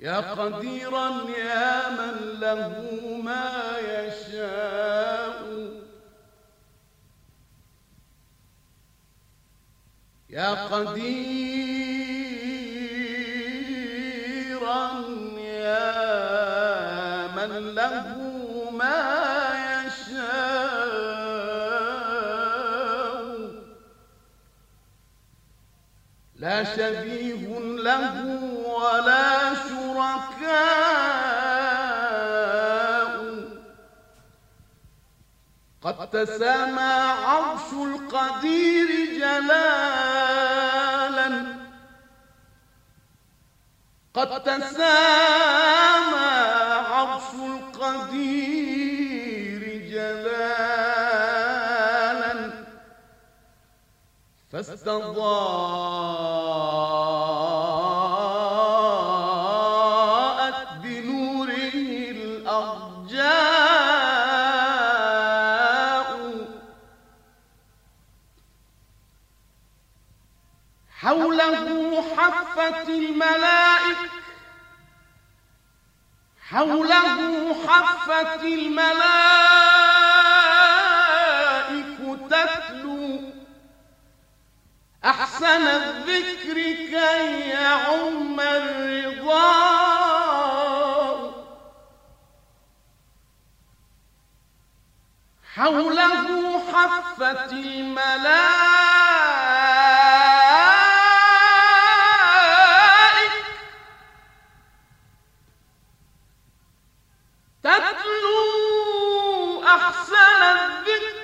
يا قديرا يا من له ما يشاء، يا قديرا يا من له ما يشاء، لا شبيه له ولا شركاء، قد تسامى عرش القدير جلالا، قد تسامى عرش القدير جلالا، فاستضاءت بنوره الأرجاء، حوله حفت الملائكة، حوله حفت الملائكة تتلو أحسن الذكر كي يعم الرضاء، حوله حفت الملائكة تتلو أحسن الذكر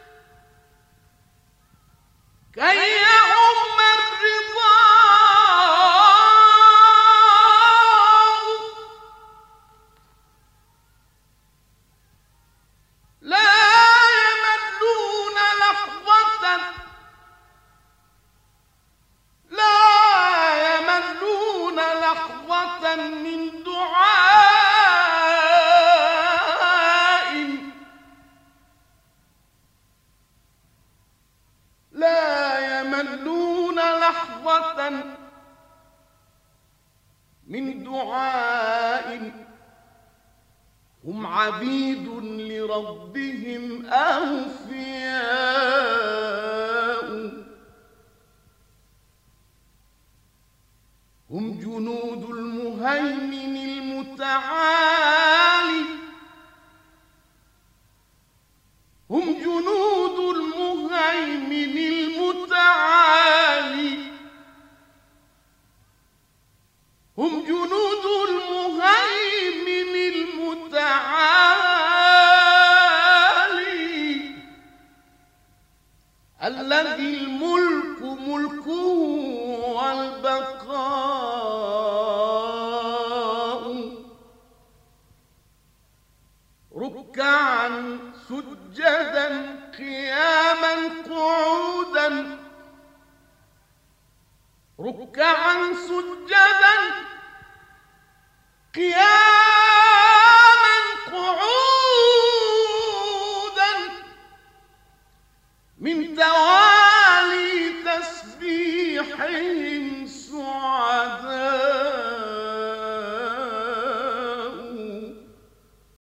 كي يعم الرضاء، لا يملون لحظة، لا يملون لحظة من دعاء، لا يملون لحظة من دعاء، هم عبيد لربهم أوفياء، هم جنود المهيمن المتعالي، هم جنود المهيمن المتعالي، هم جنود المهيمن المتعالي، الذي الملك ملكه والبقاء، ركعا سجدا قياما قعودا، ركعا سجدا قياما